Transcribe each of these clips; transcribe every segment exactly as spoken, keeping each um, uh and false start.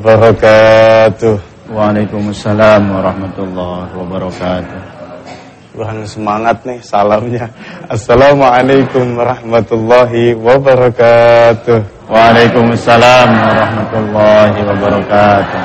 wabarakatuh. Waalaikumsalam warahmatullahi wabarakatuh. Kurang semangat nih salamnya. Assalamualaikum warahmatullahi wabarakatuh. Waalaikumsalam warahmatullahi wabarakatuh.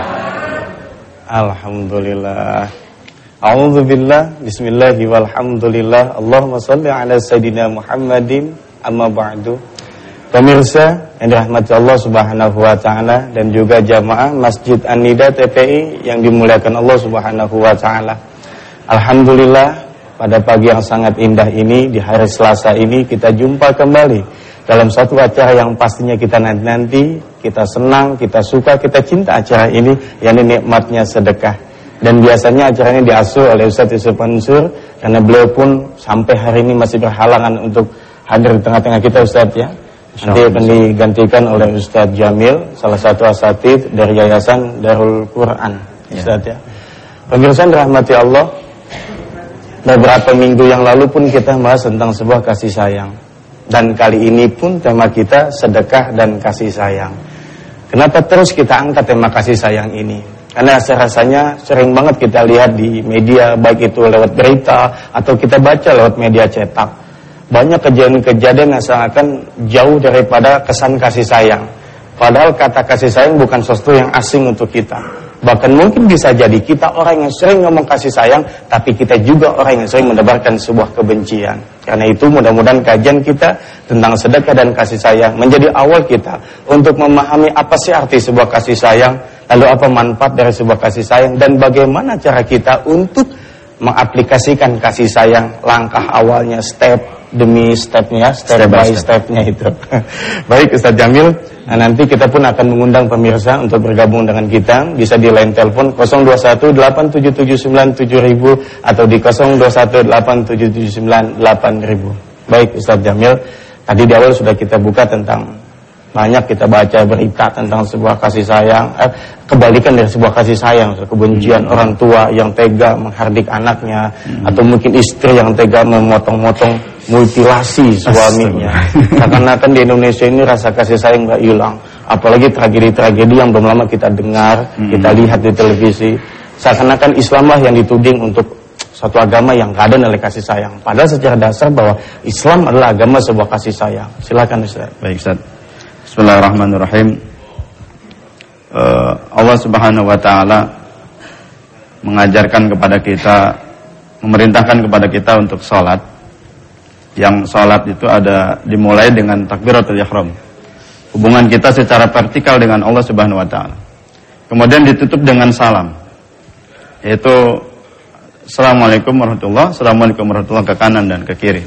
Alhamdulillah. A'udzubillah. Bismillahi walhamdulillah. Allahumma shalli ala sayyidina Muhammadin. Amma ba'du. Pemirsa yang dirahmati Allah Subhanahu wa taala dan juga jamaah Masjid An-Nida T P I yang dimuliakan Allah Subhanahu wa taala. Alhamdulillah, pada pagi yang sangat indah ini, di hari Selasa ini, kita jumpa kembali dalam satu acara yang pastinya kita nanti-nanti, kita senang, kita suka, kita cinta acara ini, yakni nikmatnya sedekah. Dan biasanya acara ini diasuh oleh Ustaz Yusuf Mansur, karena beliau pun sampai hari ini masih berhalangan untuk hadir di tengah-tengah kita, Ustaz, ya. Nanti akan digantikan oleh Ustaz Jamil, salah satu asatidz dari Yayasan Darul Quran, Ustaz, ya. Pemirsa dirahmati Allah, beberapa minggu yang lalu pun kita bahas tentang sebuah kasih sayang. Dan kali ini pun tema kita sedekah dan kasih sayang. Kenapa terus kita angkat tema kasih sayang ini? Karena rasanya sering banget kita lihat di media, baik itu lewat berita atau kita baca lewat media cetak. Banyak kejadian-kejadian yang seakan jauh daripada kesan kasih sayang. Padahal kata kasih sayang bukan sesuatu yang asing untuk kita. Bahkan mungkin bisa jadi kita orang yang sering ngomong kasih sayang, tapi kita juga orang yang sering menebarkan sebuah kebencian. Karena itu mudah-mudahan kajian kita tentang sedekah dan kasih sayang menjadi awal kita untuk memahami apa sih arti sebuah kasih sayang, lalu apa manfaat dari sebuah kasih sayang, dan bagaimana cara kita untuk mengaplikasikan kasih sayang, langkah awalnya, step demi stepnya, step, step by stepnya itu. Baik Ustaz Jamil, nah, nanti kita pun akan mengundang pemirsa untuk bergabung dengan kita. Bisa di line telepon nol dua satu delapan tujuh tujuh sembilan tujuh ribu atau di nol dua satu delapan tujuh tujuh sembilan delapan ribu. Baik Ustaz Jamil, tadi di awal sudah kita buka tentang, banyak kita baca berita tentang sebuah kasih sayang, eh, kebalikan dari sebuah kasih sayang, kebencian hmm. orang tua yang tega menghardik anaknya, hmm. atau mungkin istri yang tega memotong-motong, mutilasi suaminya. Seakan-akan di Indonesia ini rasa kasih sayang nggak hilang. Apalagi tragedi-tragedi yang belum lama kita dengar, hmm. kita lihat di televisi. Seakan-akan Islamlah yang dituding untuk suatu agama yang nggak ada nilai kasih sayang. Padahal secara dasar bahwa Islam adalah agama sebuah kasih sayang. Silakan Ustaz. Baik Ustaz. Bismillahirrahmanirrahim. uh, Allah Subhanahu wa ta'ala mengajarkan kepada kita, memerintahkan kepada kita untuk sholat. Yang sholat itu ada dimulai dengan takbiratul ihram, hubungan kita secara vertikal dengan Allah Subhanahu wa ta'ala. Kemudian ditutup dengan salam, yaitu Assalamualaikum warahmatullahi wabarakatuh, Assalamualaikum warahmatullahi wabarakatuh, ke kanan dan ke kiri.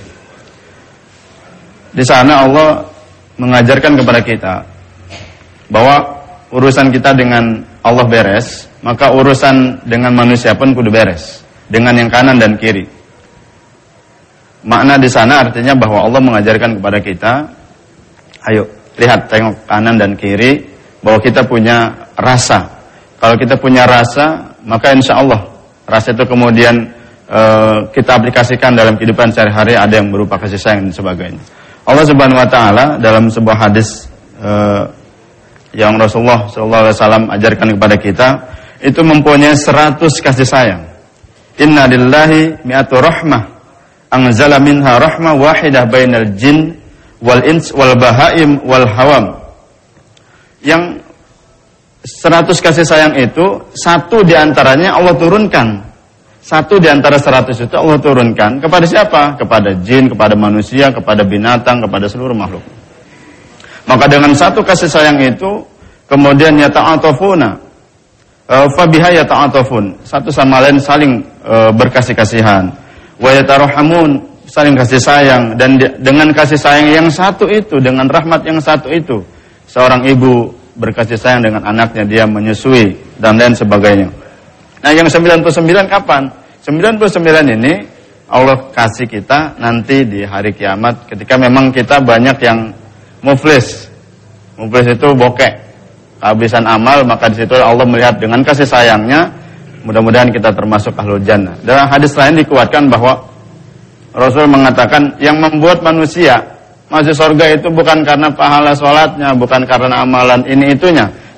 Di sana Allah mengajarkan kepada kita bahwa urusan kita dengan Allah beres, maka urusan dengan manusia pun kudu beres, dengan yang kanan dan kiri. Makna di sana artinya bahwa Allah mengajarkan kepada kita, ayo lihat, tengok kanan dan kiri, bahwa kita punya rasa. Kalau kita punya rasa, maka insya Allah rasa itu kemudian e, kita aplikasikan dalam kehidupan sehari-hari, ada yang berupa kasih sayang dan sebagainya. Allah Subhanahu wa ta'ala dalam sebuah hadis uh, yang Rasulullah shallallahu alaihi wasallam ajarkan kepada kita, itu mempunyai seratus kasih sayang. Inna lillahi mi'atu rahmah anzala minha rahmah wahidah bainal jin wal ins wal bahaim wal hawam. Yang seratus kasih sayang itu, satu diantaranya Allah turunkan. Satu di antara seratus itu Allah turunkan kepada siapa? Kepada jin, kepada manusia, kepada binatang, kepada seluruh makhluk. Maka dengan satu kasih sayang itu, kemudian yata'atafuna, fabiha yata'atafun, satu sama lain saling e, berkasih-kasihan. Wa yatarahamun, saling kasih sayang. Dan di, dengan kasih sayang yang satu itu, dengan rahmat yang satu itu, seorang ibu berkasih sayang dengan anaknya, dia menyusui dan lain sebagainya. Nah, yang sembilan puluh sembilan kapan? sembilan puluh sembilan ini Allah kasih kita nanti di hari kiamat, ketika memang kita banyak yang muflis. Muflis itu bokeh, kehabisan amal, maka di situ Allah melihat dengan kasih sayangnya, mudah-mudahan kita termasuk ahlul jannah. Dalam hadis lain dikuatkan bahwa Rasul mengatakan yang membuat manusia masuk surga itu bukan karena pahala sholatnya, bukan karena amalan ini itunya,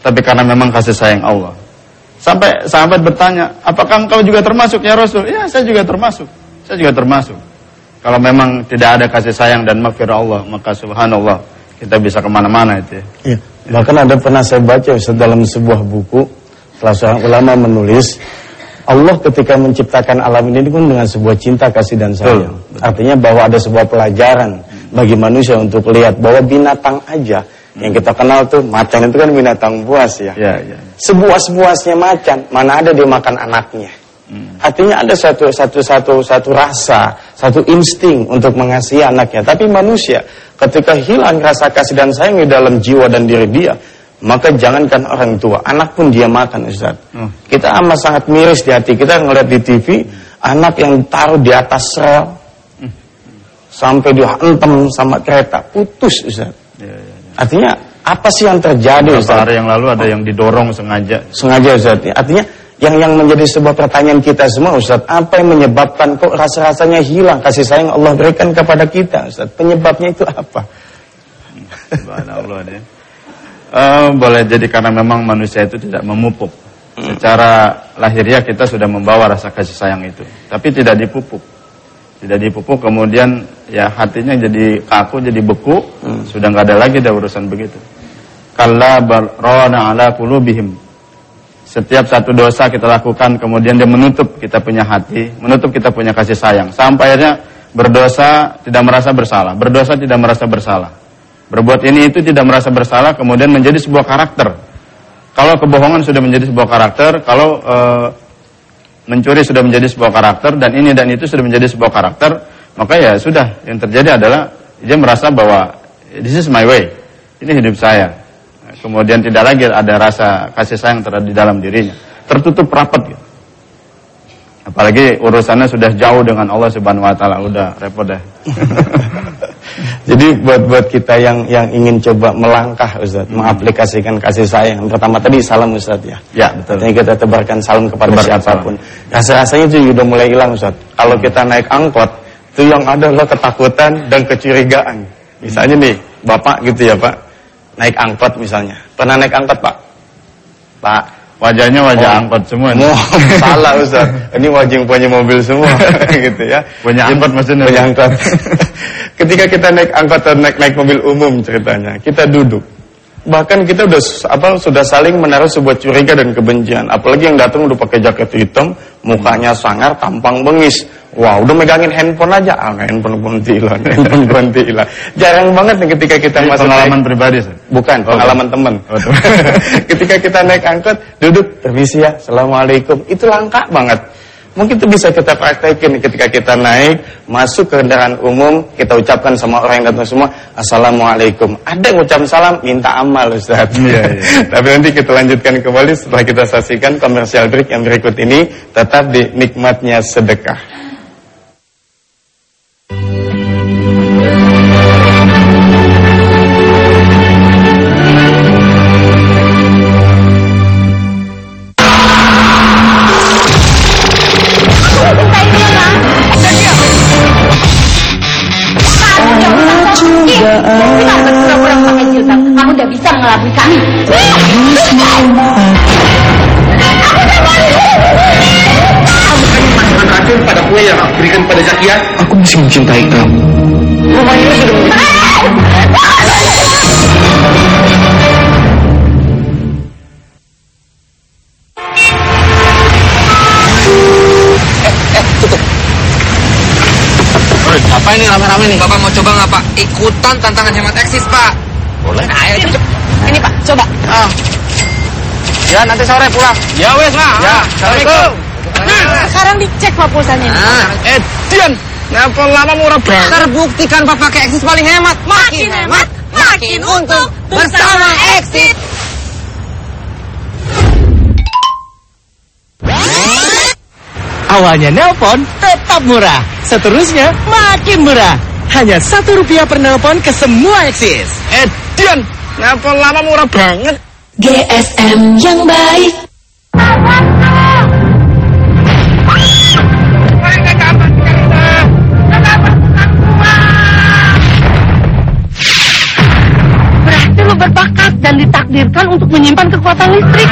tapi karena memang kasih sayang Allah. Sampai sahabat bertanya, apakah engkau juga termasuk ya Rasul? Ya, saya juga termasuk. Saya juga termasuk. Kalau memang tidak ada kasih sayang dan maghfirah Allah, maka subhanallah, kita bisa kemana-mana itu ya. Iya. Bahkan ada pernah saya baca Ustaz, dalam sebuah buku, salah seorang ulama menulis, Allah ketika menciptakan alam ini pun dengan sebuah cinta, kasih dan sayang. Betul, betul. Artinya bahwa ada sebuah pelajaran bagi manusia untuk lihat bahwa binatang aja yang kita kenal tuh, macan itu kan binatang buas ya. Ya, ya. Sebuas-buasnya macan, mana ada dia makan anaknya. Hmm. Artinya ada satu satu satu satu rasa, satu insting untuk mengasihi anaknya. Tapi manusia ketika hilang rasa kasih dan sayang di dalam jiwa dan diri dia, maka jangankan orang tua, anak pun dia makan, Ustaz. Hmm. Kita amat sangat miris di hati kita ngeliat di T V, hmm. anak yang taruh di atas rel, hmm. sampai dihantam sama kereta, putus, Ustaz. Ya, ya. Artinya apa sih yang terjadi, Ustaz? Beberapa hari yang lalu ada yang didorong sengaja. Sengaja, Ustaz. Artinya yang yang menjadi sebuah pertanyaan kita semua, Ustaz, apa yang menyebabkan kok rasa-rasanya hilang kasih sayang Allah berikan kepada kita, Ustaz? Penyebabnya itu apa? Subhanallah deh. Uh, boleh jadi karena memang manusia itu tidak memupuk. Hmm. Secara lahiriah kita sudah membawa rasa kasih sayang itu, tapi tidak dipupuk. Tidak dipupuk, kemudian ya hatinya jadi kaku, jadi beku, hmm. sudah nggak ada lagi dah urusan begitu. Kalla barana ala qulubihim. Setiap satu dosa kita lakukan, kemudian dia menutup kita punya hati, menutup kita punya kasih sayang. Sampai akhirnya berdosa tidak merasa bersalah, berdosa tidak merasa bersalah. Berbuat ini itu tidak merasa bersalah, kemudian menjadi sebuah karakter. Kalau kebohongan sudah menjadi sebuah karakter, kalau e, mencuri sudah menjadi sebuah karakter, dan ini dan itu sudah menjadi sebuah karakter, maka ya sudah, yang terjadi adalah dia merasa bahwa this is my way, ini hidup saya. Kemudian tidak lagi ada rasa kasih sayang terhadap di dalam dirinya, tertutup rapat gitu. Apalagi urusannya sudah jauh dengan Allah Subhanahu wa taala, udah repot dah. Jadi buat buat kita yang yang ingin coba melangkah, Ustaz, hmm. mengaplikasikan kasih sayang. Pertama tadi salam, Ustaz, ya. Ya, betul. Jadi kita tebarkan salam kepada tebarkan siapapun. Rasa-rasanya itu sudah mulai hilang, Ustaz. Kalau hmm. kita naik angkot, itu yang ada adalah ketakutan dan kecurigaan. Misalnya nih, Bapak gitu ya, Pak. Naik angkot misalnya. Pernah naik angkot, Pak? Pak, wajahnya wajah oh, angkot semua. Oh, salah, Ustaz. Ini wajah yang punya mobil semua gitu ya. Punya angkot maksudnya. Punya angkot. Ketika kita naik angkot atau naik naik mobil umum ceritanya, kita duduk. Bahkan kita udah apa sudah saling menaruh sebuah curiga dan kebencian. Apalagi yang datang udah pakai jaket hitam, mukanya sangar, tampang bengis. Wah, udah megangin handphone aja, ah handphone kuntilan, handphone kuntilan. Jarang banget nih ketika kita masuk pengalaman naik, pribadi, sih? Bukan, oh, pengalaman okay. teman. Oh, ketika kita naik angkot, duduk, permisi ya, assalamualaikum. Itu langka banget. Mungkin itu bisa kita praktekin ketika kita naik, masuk ke kendaraan umum, kita ucapkan sama orang yang datang semua, assalamualaikum. Ada yang ucap salam, minta amal, Ustaz. Iya, iya. Tapi nanti kita lanjutkan kembali setelah kita saksikan komersial break yang berikut ini, tetap di nikmatnya sedekah. Kamu udah bisa mengelabui kami. Kamu kan masakan racun pada kue yang aku berikan pada Zakia. Aku masih mencintai kamu. Rumah ini sudah menjadi... Apa ini rame-rame nih? Bapak mau coba nggak Pak? Ikutan tantangan hemat eksis Pak. Boleh. Nah, ayo Ini, ini Pak, coba. Ah. Ya nanti sore pulang. Ya wes lah. Ya. Assalamualaikum. Nah, sekarang dicek Pak pulsanya. Nah, eh Dian, nelpon lama murah banget. Terbuktikan Pak pakai eksis paling hemat. Makin hemat, makin untung bersama Eksis. Awalnya nelpon tetap murah, seterusnya makin murah. Hanya satu rupiah per nelpon ke semua Eksis. Eh Dian, nelpon lama murah banget. G S M yang baik. Berarti lu berbakat dan ditakdirkan ditakdirkan untuk menyimpan kekuatan listrik.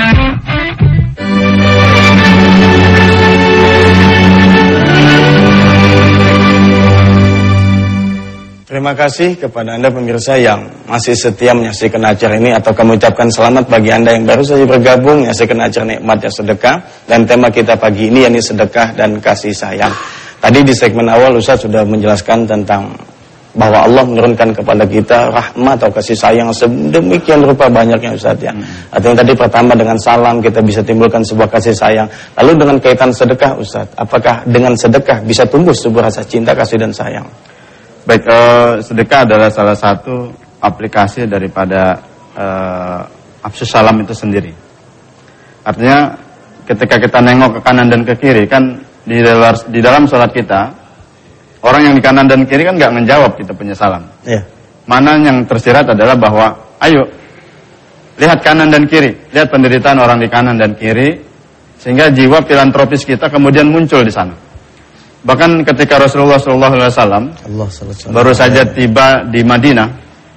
Terima kasih kepada Anda pemirsa yang masih setia menyaksikan acara ini, atau kami ucapkan selamat bagi Anda yang baru saja bergabung menyaksikan acara Nikmat Ya Sedekah. Dan tema kita pagi ini yakni sedekah dan kasih sayang. Tadi di segmen awal Ustaz sudah menjelaskan tentang bahwa Allah menurunkan kepada kita rahmat atau kasih sayang sedemikian rupa banyaknya Ustaz ya. Hmm. Artinya tadi pertama dengan salam kita bisa timbulkan sebuah kasih sayang. Lalu dengan kaitan sedekah Ustaz, apakah dengan sedekah bisa tumbuh sebuah rasa cinta, kasih dan sayang? Baik, uh, sedekah adalah salah satu aplikasi daripada uh, afsus salam itu sendiri. Artinya ketika kita nengok ke kanan dan ke kiri, kan di dalam, di dalam sholat kita, orang yang di kanan dan kiri kan nggak menjawab kita punya salam. Yeah. Mana yang tersirat adalah bahwa, ayo lihat kanan dan kiri, lihat penderitaan orang di kanan dan kiri, sehingga jiwa filantropis kita kemudian muncul di sana. Bahkan ketika Rasulullah shallallahu alaihi wasallam baru saja tiba di Madinah,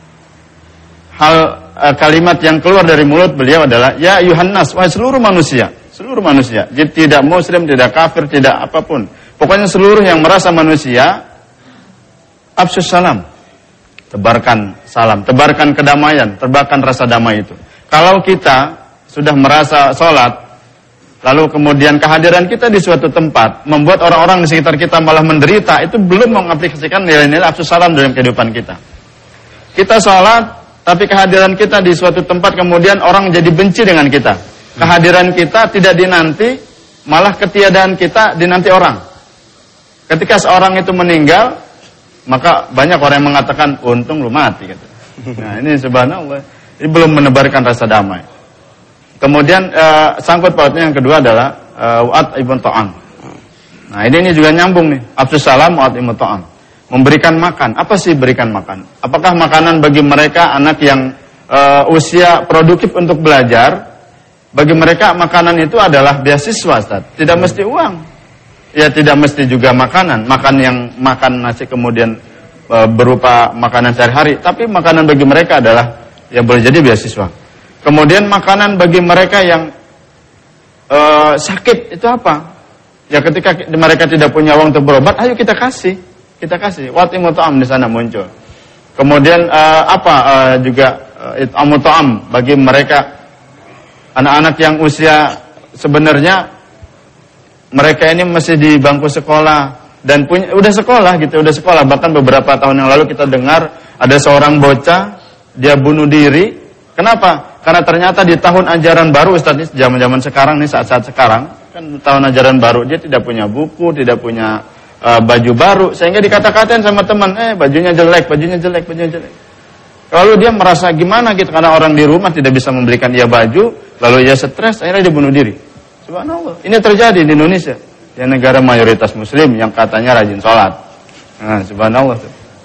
hal uh, kalimat yang keluar dari mulut beliau adalah ya Yuhannas, wahai seluruh manusia, seluruh manusia, jadi tidak muslim, tidak kafir, tidak apapun, pokoknya seluruh yang merasa manusia, afsus salam, tebarkan salam, tebarkan kedamaian, tebarkan rasa damai itu. Kalau kita sudah merasa sholat, lalu kemudian kehadiran kita di suatu tempat membuat orang-orang di sekitar kita malah menderita, itu belum mengaplikasikan nilai-nilai afsus salam dalam kehidupan kita. Kita sholat, tapi kehadiran kita di suatu tempat kemudian orang jadi benci dengan kita. Kehadiran kita tidak dinanti, malah ketiadaan kita dinanti orang. Ketika seorang itu meninggal, maka banyak orang yang mengatakan, untung lu mati. Gitu. Nah ini subhanallah, ini belum menebarkan rasa damai. Kemudian uh, sangkut pautnya yang kedua adalah uh, wa'at ibn ta'am. Nah ini, ini juga nyambung nih. Afsus salam wa'at ibn ta'am. Memberikan makan. Apa sih berikan makan? Apakah makanan bagi mereka anak yang uh, usia produktif untuk belajar? Bagi mereka makanan itu adalah beasiswa, Ustaz. Tidak hmm. mesti uang. Ya tidak mesti juga makanan. Makan yang makan nasi kemudian uh, berupa makanan sehari-hari. Tapi makanan bagi mereka adalah ya boleh jadi beasiswa. Kemudian makanan bagi mereka yang uh, sakit itu apa? Ya ketika mereka tidak punya uang untuk berobat, ayo kita kasih, kita kasih. Wa'timu ta'am di sana muncul. Kemudian uh, apa uh, juga uh, it'amu ta'am bagi mereka anak-anak yang usia sebenarnya mereka ini masih di bangku sekolah dan punya udah sekolah gitu, udah sekolah. Bahkan beberapa tahun yang lalu kita dengar ada seorang bocah dia bunuh diri. Kenapa? Karena ternyata di tahun ajaran baru Ustaz, ini zaman-zaman sekarang nih, saat-saat sekarang kan tahun ajaran baru, dia tidak punya buku, tidak punya uh, baju baru, sehingga dikata-katain sama teman, eh bajunya jelek, bajunya jelek, bajunya jelek. Lalu dia merasa gimana gitu, karena orang di rumah tidak bisa membelikan dia baju, lalu dia stres, akhirnya dia bunuh diri. Subhanallah, ini terjadi di Indonesia, yang negara mayoritas muslim yang katanya rajin sholat. Nah, subhanallah.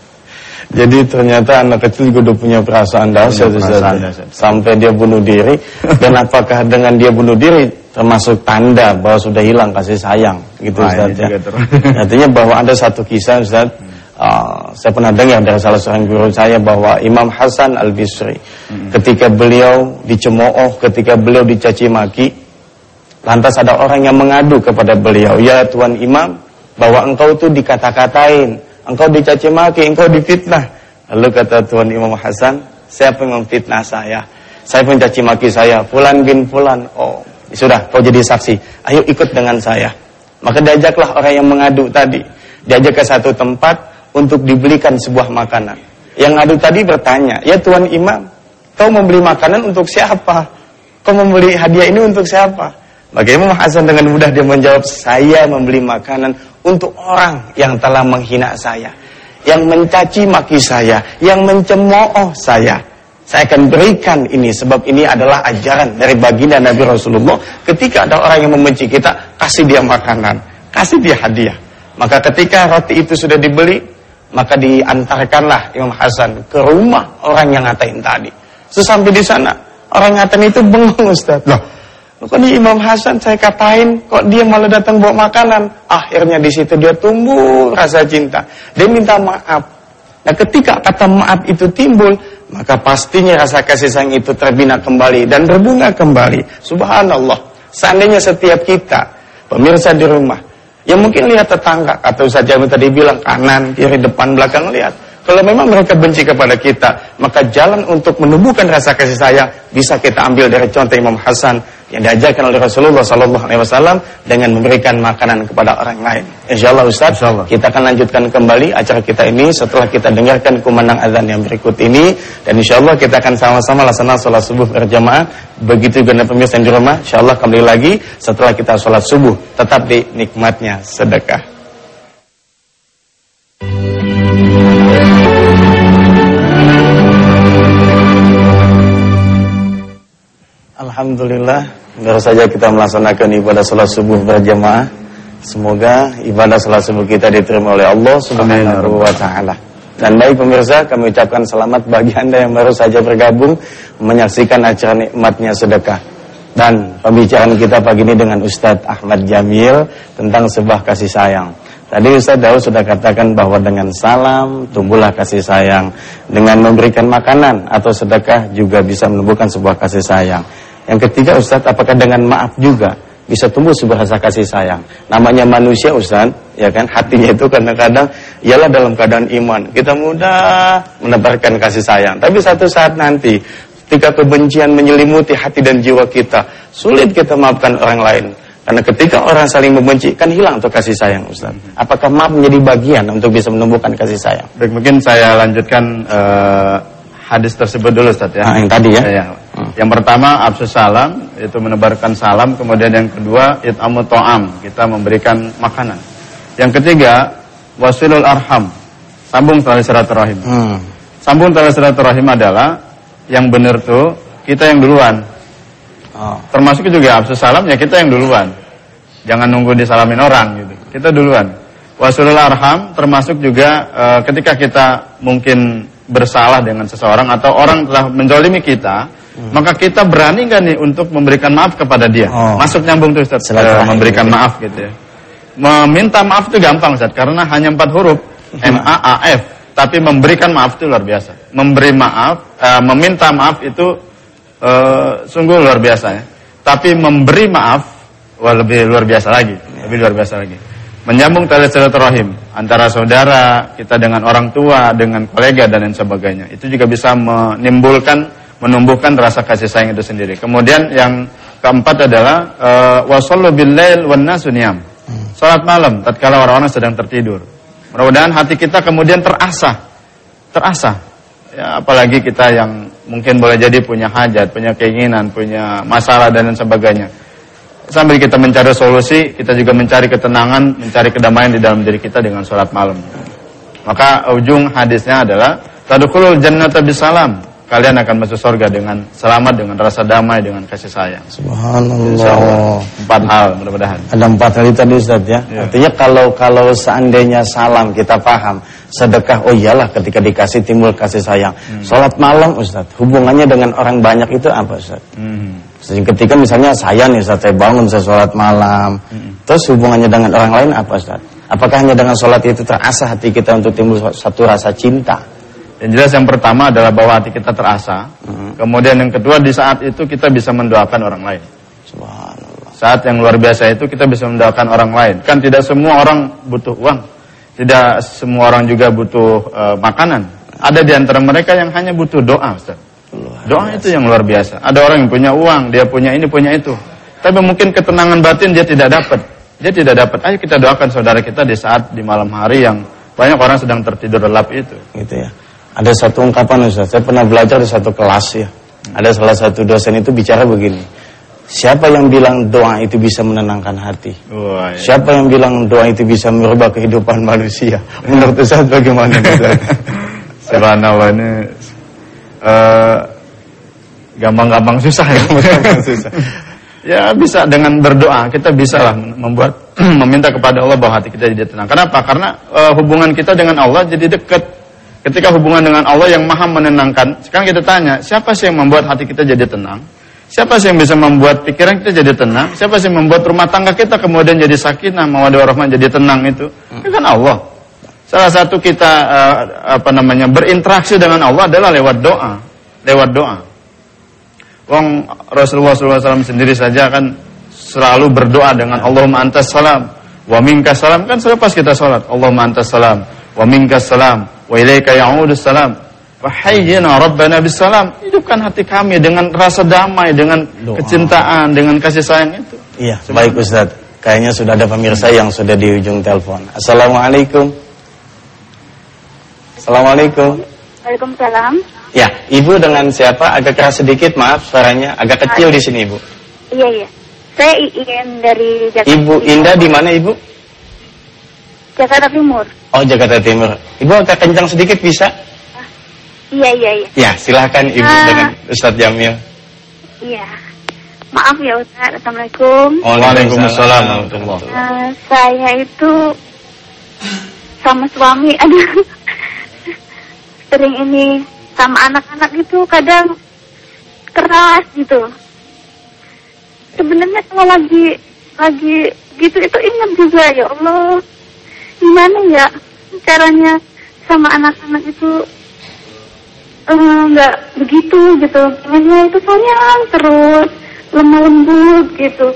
Jadi ternyata anak kecil juga udah punya perasaan dahsyat, sampai dia bunuh diri. Dan apakah dengan dia bunuh diri termasuk tanda bahwa sudah hilang kasih sayang, gitu Ustaz ya? Artinya bahwa ada satu kisah Ustaz, hmm. uh, saya pernah dengar dari salah seorang guru saya bahwa Imam Hasan Al-Bisri, hmm. ketika beliau dicemooh, ketika beliau dicaci maki, lantas ada orang yang mengadu kepada beliau, ya Tuan Imam, bahwa engkau tuh dikata-katain, engkau dicaci maki, engkau difitnah. Lalu kata Tuan Imam Hasan, siapa yang memfitnah saya? Saya pun caci maki saya, Fulan bin Fulan. Oh, sudah, kau jadi saksi. Ayo ikut dengan saya. Maka diajaklah orang yang mengadu tadi, diajak ke satu tempat untuk dibelikan sebuah makanan. Yang ngadu tadi bertanya, ya Tuan Imam, kau membeli makanan untuk siapa? Kau membeli hadiah ini untuk siapa? Maka Imam Hasan dengan mudah dia menjawab, saya membeli makanan untuk orang yang telah menghina saya, yang mencaci maki saya, yang mencemooh saya. Saya akan berikan ini, sebab ini adalah ajaran dari baginda Nabi Rasulullah. Ketika ada orang yang membenci kita, kasih dia makanan, kasih dia hadiah. Maka ketika roti itu sudah dibeli, maka diantarkanlah Imam Hasan ke rumah orang yang ngatain tadi. Sesampai di sana, orang ngatain itu bengong, Ustaz. Loh, kok ini Imam Hasan saya katain, kok dia malah datang bawa makanan? Akhirnya di situ dia tumbuh rasa cinta. Dia minta maaf. Nah ketika kata maaf itu timbul, maka pastinya rasa kasih sayang itu terbina kembali dan berbunga kembali. Subhanallah. Seandainya setiap kita, pemirsa di rumah, yang mungkin lihat tetangga, atau saja tadi bilang kanan, kiri, depan, belakang, lihat. Kalau memang mereka benci kepada kita, maka jalan untuk menumbuhkan rasa kasih sayang bisa kita ambil dari contoh Imam Hasan yang diajarkan oleh Rasulullah Sallallahu Alaihi Wasallam dengan memberikan makanan kepada orang lain. Insyaallah Ustaz, Insya kita akan lanjutkan kembali acara kita ini setelah kita dengarkan kumandang azan yang berikut ini, dan insyaallah kita akan sama-sama laksanakan sholat subuh berjamaah. Begitu juga pemirsa di rumah, insyaallah kembali lagi setelah kita sholat subuh, tetap di nikmatnya sedekah. Alhamdulillah, baru saja kita melaksanakan ibadah salat subuh berjamaah. Semoga ibadah salat subuh kita diterima oleh Allah Subhanahu wa taala. Dan baik pemirsa, kami ucapkan selamat bagi Anda yang baru saja bergabung menyaksikan acara nikmatnya sedekah. Dan pembicaraan kita pagi ini dengan Ustadz Ahmad Jamil tentang sebuah kasih sayang. Tadi Ustadz Daud sudah katakan bahwa dengan salam tumbuhlah kasih sayang. Dengan memberikan makanan atau sedekah juga bisa menumbuhkan sebuah kasih sayang. Yang ketiga Ustadz, apakah dengan maaf juga bisa tumbuh sebuah rasa kasih sayang? Namanya manusia Ustadz, ya kan, hatinya itu kadang-kadang ialah dalam keadaan iman. Kita mudah menebarkan kasih sayang, tapi satu saat nanti ketika kebencian menyelimuti hati dan jiwa kita, sulit kita maafkan orang lain. Karena ketika orang saling membenci, kan hilang tuh kasih sayang Ustaz. Apakah maaf menjadi bagian untuk bisa menumbuhkan kasih sayang? Baik, mungkin saya lanjutkan uh, hadis tersebut dulu Ustaz ya. Nah, yang tadi ya. ya. Hmm. Yang pertama absus salam, itu menebarkan salam. Kemudian yang kedua it'amu to'am, kita memberikan makanan. Yang ketiga wasilul arham, sambung tali silaturahim. Hmm. Sambung tali silaturahim adalah yang benar tuh kita yang duluan. Oh. Termasuk juga absus salam ya kita yang duluan. Jangan nunggu disalamin orang gitu. Kita duluan. Wasilul arham termasuk juga e, ketika kita mungkin bersalah dengan seseorang atau orang telah menzalimi kita, hmm. maka kita berani nggak nih untuk memberikan maaf kepada dia? Oh. Masuk nyambung tuh Ustaz, e, memberikan maaf gitu ya. Meminta maaf itu gampang Ustaz, karena hanya empat huruf M A A F. Tapi memberikan maaf itu luar biasa. Memberi maaf, e, meminta maaf itu e, sungguh luar biasa ya. Tapi memberi maaf, wah lebih luar biasa lagi, lebih luar biasa lagi. Menyambung tali silaturahim antara saudara kita dengan orang tua, dengan kolega dan lain sebagainya. Itu juga bisa menimbulkan, menumbuhkan rasa kasih sayang itu sendiri. Kemudian yang keempat adalah e, wasallu billail wan nasu niyam. Salat malam tatkala orang-orang sedang tertidur. Mudah-mudahan hati kita kemudian terasah. Terasah. Ya, apalagi kita yang mungkin boleh jadi punya hajat, punya keinginan, punya masalah dan lain sebagainya. Sambil kita mencari solusi, kita juga mencari ketenangan, mencari kedamaian di dalam diri kita dengan sholat malam. Maka ujung hadisnya adalah tadkhulul jannata bisalam. Kalian akan masuk surga dengan selamat, dengan rasa damai, dengan kasih sayang. Subhanallah. Empat hal mudah-mudahan. Ada empat hal itu tadi Ustaz ya. ya. Artinya kalau kalau seandainya salam kita paham, sedekah oh iyalah ketika dikasih timbul kasih sayang. Hmm. Salat malam Ustaz, hubungannya dengan orang banyak itu apa Ustaz? Hmm. Ketika misalnya saya nih Ustaz, saya bangun saya salat malam. Hmm. Terus hubungannya dengan orang lain apa Ustaz? Apakah hanya dengan salat itu terasa hati kita untuk timbul satu rasa cinta? Yang jelas yang pertama adalah bahwa hati kita terasa. Hmm. Kemudian yang kedua di saat itu kita bisa mendoakan orang lain. Subhanallah. Saat yang luar biasa itu kita bisa mendoakan orang lain. Kan tidak semua orang butuh uang. Tidak semua orang juga butuh uh, makanan. Ada di antara mereka yang hanya butuh doa Ustaz. Doa itu yang luar biasa. Ada orang yang punya uang, dia punya ini, punya itu. Tapi mungkin ketenangan batin dia tidak dapat. Dia tidak dapat. Ayo kita doakan saudara kita di saat di malam hari yang banyak orang sedang tertidur lelap itu. Gitu ya. Ada satu ungkapan Ustaz, saya pernah belajar di satu kelas ya. Ada salah satu dosen itu bicara begini. Siapa yang bilang doa itu bisa menenangkan hati? Oh, iya. Siapa yang bilang doa itu bisa merubah kehidupan manusia? Menurut Ustaz bagaimana Ustaz? Subhanallah, ini uh, gampang-gampang susah ya. Gampang susah. Ya bisa dengan berdoa kita bisa lah membuat meminta kepada Allah bahwa hati kita jadi tenang. Kenapa? Karena uh, hubungan kita dengan Allah jadi dekat. Ketika hubungan dengan Allah yang maha menenangkan, sekarang kita tanya, siapa sih yang membuat hati kita jadi tenang? Siapa sih yang bisa membuat pikiran kita jadi tenang? Siapa sih yang membuat rumah tangga kita kemudian jadi sakinah, mawaddah warahmah, jadi tenang itu? Itu kan Allah. Salah satu kita uh, apa namanya berinteraksi dengan Allah adalah lewat doa. lewat doa. Wong Rasulullah shallallahu alaihi wasallam sendiri saja kan selalu berdoa dengan Allahumma antas salam wa minkas salam, kan selepas kita sholat Allahumma antas salam wa minkas salam wa ilaika ya'udus salam wa hayyina rabbana bis salam. Hidupkan hati kami dengan rasa damai, dengan doa, kecintaan, dengan kasih sayang itu. Iya, baik Ustaz. Kayaknya sudah ada pemirsa yang sudah di ujung telepon. Assalamualaikum. Assalamualaikum. Waalaikumsalam. Ya, Ibu dengan siapa? Agak keras sedikit, maaf suaranya agak kecil di sini, Ibu. Iya, iya. Saya Iin dari Jakarta. Ibu Indah di mana, Ibu? Jakarta Timur. Oh, Jakarta Timur. Ibu agak kencang sedikit bisa? Ah, iya, iya, iya. Ya, silakan Ibu ah, dengan Ustadz Jamil. Iya. Maaf ya Ustaz. Assalamualaikum. Waalaikumsalam. Uh, saya itu sama suami, aduh, sering ini sama anak-anak itu kadang keras gitu. Sebenarnya kalau lagi lagi gitu itu ingat juga, ya Allah, gimana ya caranya sama anak-anak itu nggak uh, begitu gitu. Pengennya itu sayang terus, lemah lembut gitu.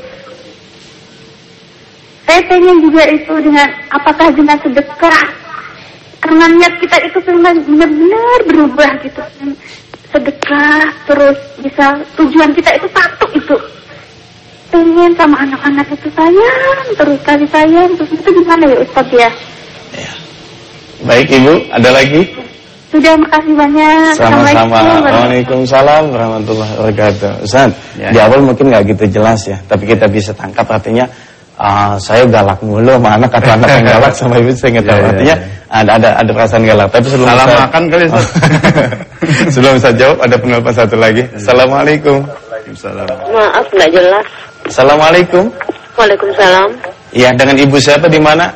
Saya pengen juga itu dengan apakah dengan sedekah, karena niat kita itu benar-benar berubah gitu. Sedekah terus bisa, tujuan kita itu satu itu. Pengen sama anak-anak itu sayang terus, kasih sayang terus, itu gimana ya Ustaz ya? Ya. Baik Ibu, ada lagi? Sudah, makasih banyak. Sama-sama. Waalaikumsalam warahmatullahi wabarakatuh. Ustaz, ya, di awal mungkin nggak gitu jelas ya, tapi kita bisa tangkap artinya uh, saya galak mulu sama anak atau anak yang galak sama ibu, saya nggak tahu. Ya, artinya ya, ya. ada ada ada perasaan galak. Tapi sebelum salah saya, makan kali Ustaz. Sebelum saya jawab, ada penelpon satu lagi. Assalamualaikum. Waalaikumsalam. Maaf nggak jelas. Assalamualaikum. Waalaikumsalam. Iya, dengan ibu siapa di mana?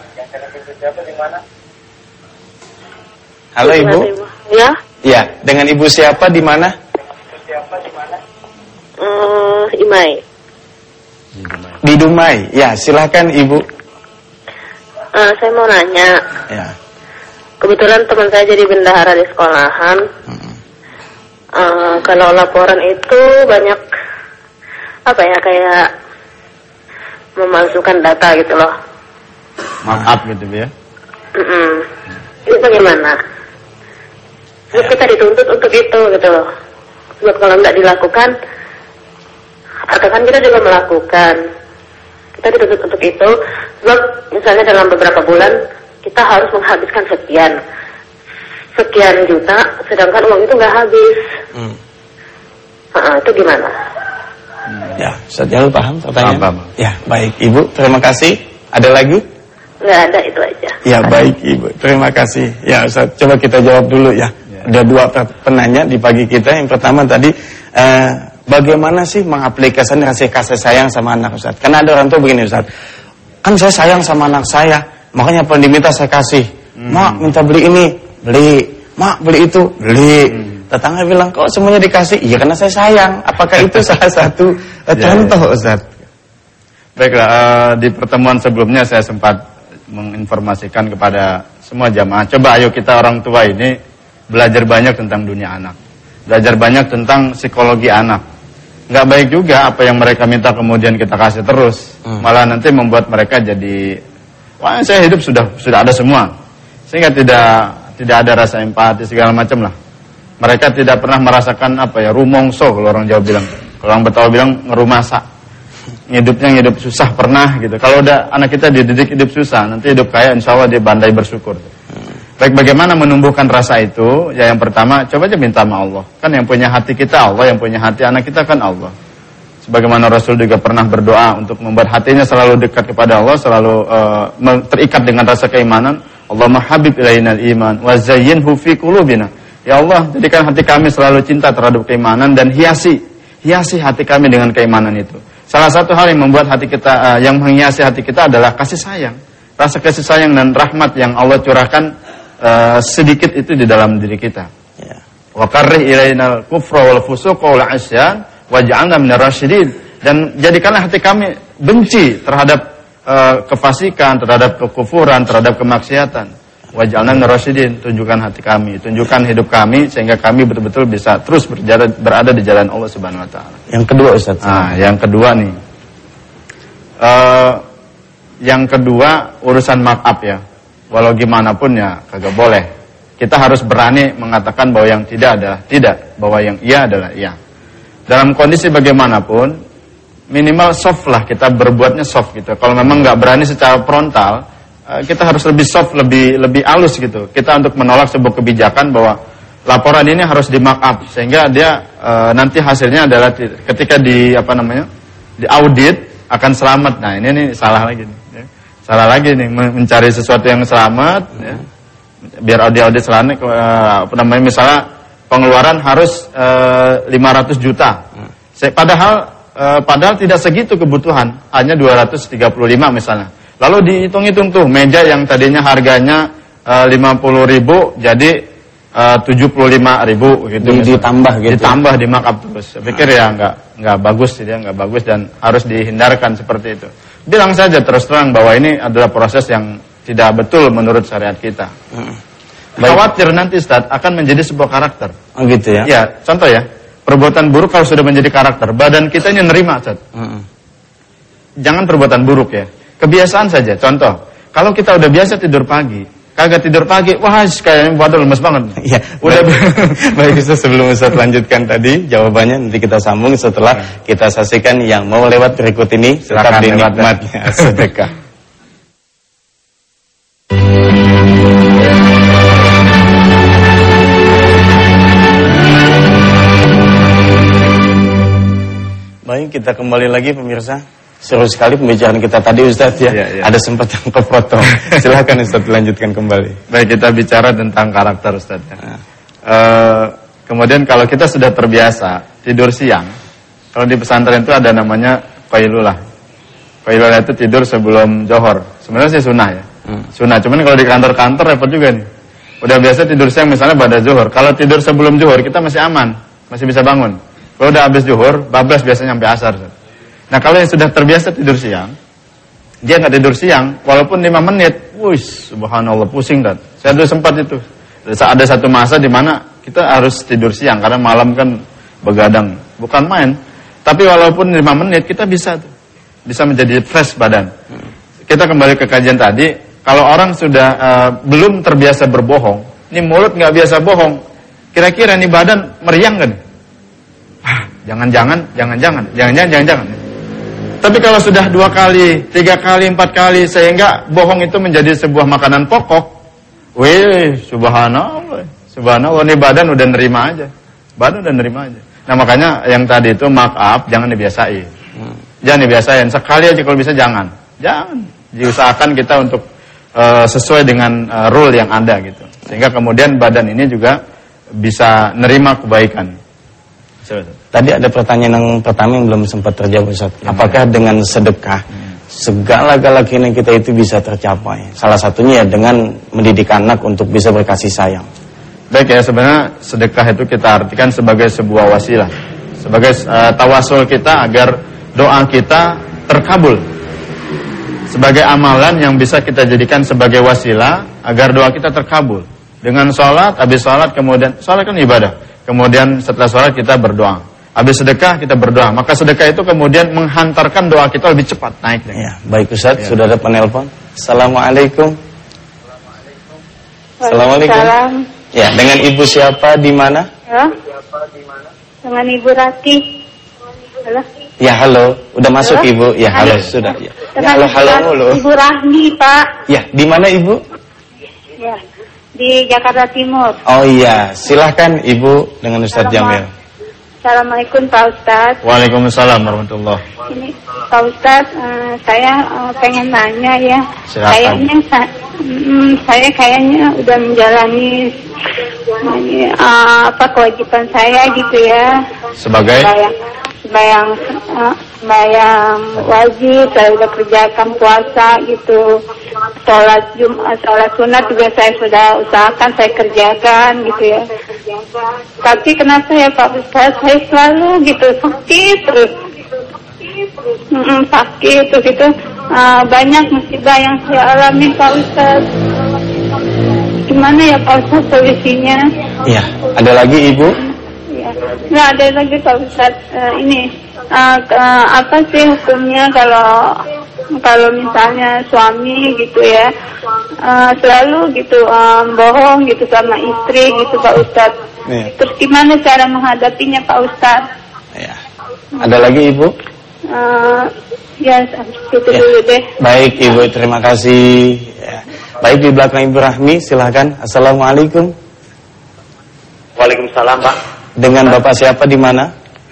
Halo Ibu. Ya. Iya, dengan ibu siapa di mana? Uh, Imai. Di Dumai. Ya, silakan Ibu. Uh, saya mau nanya. Ya. Kebetulan teman saya jadi bendahara di sekolahan. Hmm. Uh, kalau laporan itu banyak apa ya, kayak memalsukan data gitu loh. Maaf gitu ya. Mm-mm. Itu bagaimana? Terus kita dituntut untuk itu gitu loh. Sebab kalau nggak dilakukan, atau kan kita juga melakukan, kita dituntut untuk itu. Sebab misalnya dalam beberapa bulan kita harus menghabiskan sekian sekian juta, sedangkan uang itu nggak habis. Hmm. Uh, itu gimana? Ya, Ustaz Jalul paham pertanyaan? Paham. Ya, baik Ibu, terima kasih. Ada lagi? Nggak ada, itu aja. Ya, baik Ibu, terima kasih. Ya Ustaz, coba kita jawab dulu ya. Ada dua penanya di pagi kita. Yang pertama tadi, eh, bagaimana sih mengaplikasikan kasih kasih sayang sama anak Ustaz? Karena ada orang tua begini Ustaz, kan saya sayang sama anak saya, makanya apa yang diminta saya kasih. Hmm. Mak minta beli ini, beli. Mak beli itu, beli. Hmm. Tetangga bilang, kok semuanya dikasih? Iya karena saya sayang. Apakah itu salah satu uh, contoh ya, Ustaz? Baiklah, uh, di pertemuan sebelumnya saya sempat menginformasikan kepada semua jamaah, coba ayo kita orang tua ini belajar banyak tentang dunia anak, belajar banyak tentang psikologi anak. Nggak baik juga apa yang mereka minta kemudian kita kasih terus, hmm. malah nanti membuat mereka jadi, wah saya hidup sudah sudah ada semua, sehingga tidak tidak ada rasa empati segala macam lah. Mereka tidak pernah merasakan apa ya, rumongso kalau orang Jawa bilang, kalau orang Betawi bilang ngerumasa, hidupnya hidup susah pernah gitu. Kalau udah anak kita dididik hidup susah, nanti hidup kaya insya Allah dia bandai bersyukur. Baik, bagaimana menumbuhkan rasa itu? Ya yang pertama, coba aja minta sama Allah. Kan yang punya hati kita Allah, yang punya hati anak kita kan Allah. Sebagaimana Rasul juga pernah berdoa untuk membuat hatinya selalu dekat kepada Allah, selalu uh, terikat dengan rasa keimanan. Allahumma habib ilainal iman wa zayyinhu fi qulubina. Ya Allah, jadikan hati kami selalu cinta terhadap keimanan dan hiasi hiasi hati kami dengan keimanan itu. Salah satu hal yang membuat hati kita uh, yang menghiasi hati kita adalah kasih sayang. Rasa kasih sayang dan rahmat yang Allah curahkan Uh, sedikit itu di dalam diri kita. Wa karrih ilainal kufra wal fusuqa wal 'isyan waj'alna minar rasyidin. Dan jadikanlah hati kami benci terhadap uh, kefasikan, terhadap kekufuran, terhadap kemaksiatan. Waj'alna minar rasyidin, tunjukkan hati kami, tunjukkan hidup kami sehingga kami betul-betul bisa terus berjalan, berada di jalan Allah Subhanahu wa taala. Yang kedua Ustaz. Nah, yang kedua nih. Uh, yang kedua urusan markup ya. Walau gimana pun ya kagak boleh. Kita harus berani mengatakan bahwa yang tidak adalah tidak, bahwa yang iya adalah iya. Dalam kondisi bagaimanapun, minimal soft lah, kita berbuatnya soft gitu. Kalau memang nggak berani secara frontal, kita harus lebih soft, lebih lebih halus gitu. Kita untuk menolak sebuah kebijakan bahwa laporan ini harus di markup sehingga dia e, nanti hasilnya adalah ketika di apa namanya di audit akan selamat. Nah ini nih salah lagi nih. Ya. Salah lagi nih mencari sesuatu yang selamat. Ya. Biar audit-audit selamat, e, apa namanya misalnya pengeluaran harus e, lima ratus juta. Padahal e, padahal tidak segitu kebutuhan, hanya dua ratus tiga puluh lima misalnya. Lalu dihitung-hitung tuh meja yang tadinya harganya e, lima puluh ribu jadi e, tujuh puluh lima ribu gitu. Di, ditambah gitu. Ditambah di markup terus. Saya pikir ya nggak nggak bagus sih dia nggak bagus dan harus dihindarkan seperti itu. Bilang saja terus terang bahwa ini adalah proses yang tidak betul menurut syariat kita. Hmm. Khawatir nanti Ustaz akan menjadi sebuah karakter. Oh gitu ya? Ya, contoh ya. Perbuatan buruk kalau sudah menjadi karakter, badan kita ini nerima Ustaz. Hmm. Jangan perbuatan buruk ya. Kebiasaan saja. Contoh, kalau kita udah biasa tidur pagi, kagak tidur pagi, wah kayaknya badan lemes banget. Iya. Udah baik Ustaz, sebelum Ustaz lanjutkan tadi jawabannya nanti kita sambung setelah kita saksikan yang mau lewat berikut ini. Tetap di nikmatnya sedekah. Baik, kita kembali lagi pemirsa. Seru sekali pembicaraan kita tadi Ustaz ya, ya, ya. Ada sempat yang kepotong. Silahkan Ustaz lanjutkan kembali. Baik, kita bicara tentang karakter Ustaz ya. Nah. E, kemudian kalau kita sudah terbiasa tidur siang, kalau di pesantren itu ada namanya qailulah. Qailulah itu tidur sebelum johor. Sebenarnya sih sunnah ya. Hmm. Sunnah, cuman kalau di kantor-kantor repot juga nih. Udah biasa tidur siang misalnya pada johor. Kalau tidur sebelum johor kita masih aman, masih bisa bangun. Kalau udah habis johor, bablas biasanya sampai asar Ustaz. Nah kalau yang sudah terbiasa tidur siang, dia nggak tidur siang, walaupun lima menit, wush, subhanallah pusing kan. Saya dulu sempat itu, ada satu masa di mana kita harus tidur siang karena malam kan begadang, bukan main. Tapi walaupun lima menit kita bisa, bisa menjadi fresh badan. Kita kembali ke kajian tadi, kalau orang sudah uh, belum terbiasa berbohong, ini mulut nggak biasa bohong, kira-kira nih badan meriang kan? Jangan-jangan, jangan-jangan, jangan-jangan, jangan-jangan. Tapi kalau sudah dua kali, tiga kali, empat kali, sehingga bohong itu menjadi sebuah makanan pokok, wih, subhanallah, subhanallah, ini badan udah nerima aja, badan udah nerima aja. Nah makanya yang tadi itu mark up, jangan dibiasain, hmm. jangan dibiasain, sekali aja kalau bisa jangan, jangan, diusahakan kita untuk uh, sesuai dengan uh, rule yang ada gitu, sehingga kemudian badan ini juga bisa nerima kebaikan. Tadi ada pertanyaan yang pertama yang belum sempat terjawab Ustaz. Apakah dengan sedekah segala-gala keinginan kita itu bisa tercapai? Salah satunya ya dengan mendidik anak untuk bisa berkasih sayang. Baik ya, sebenarnya sedekah itu kita artikan sebagai sebuah wasilah, sebagai uh, tawasul kita agar doa kita terkabul, sebagai amalan yang bisa kita jadikan sebagai wasilah agar doa kita terkabul. Dengan sholat, habis sholat kemudian sholat kan ibadah. Kemudian setelah sholat kita berdoa. Habis sedekah kita berdoa. Maka sedekah itu kemudian menghantarkan doa kita lebih cepat naik. Ya, baik Ustaz, ya. Sudah ada penelpon. Assalamualaikum. Assalamualaikum. Assalamualaikum. Ya, dengan ibu siapa di mana? Ya. Dengan Ibu Rati. Halo. Ya, halo. Udah masuk halo? Ibu? Ya, halo, halo. Sudah. Ya, ya halo, halo, halo. Ibu Rahmi, Pak. Ya, di mana Ibu? Ya. Di Jakarta Timur. Oh iya, silahkan Ibu dengan Ustaz Jamil. Assalamualaikum Pak Ustaz. Waalaikumsalam warahmatullahi. Ini Pak Ustaz, uh, saya uh, pengen nanya ya. Silakan. Kayaknya sa mm, saya kayaknya udah menjalani uh, apa kewajiban saya gitu ya. Sebagai? Sembayang, sembayang, uh, sembayang wajib, saya udah kerjakan puasa gitu. Sholat Jumat, sholat sunat juga saya sudah usahakan, saya kerjakan gitu ya. Tapi kenapa ya Pak Ustaz, saya selalu gitu sakit terus, mm-mm, sakit terus itu uh, banyak musibah yang saya alami Pak Ustaz. gimana ya Pak Ustadz solusinya? Iya. Ada lagi Ibu? Ya. Nggak ada lagi Pak Ustadz. Uh, ini uh, uh, apa sih hukumnya kalau kalau misalnya suami gitu ya uh, selalu gitu um, bohong gitu sama istri gitu Pak Ustadz. Ya. Terus gimana cara menghadapinya Pak Ustadz? Ya. Ada lagi Ibu? Uh, ya, itu ya. dulu deh. Baik Ibu, terima kasih. Ya. Baik, di belakang Ibu Rahmi, silahkan. Assalamualaikum. Waalaikumsalam Pak. Dengan Bapak siapa di mana?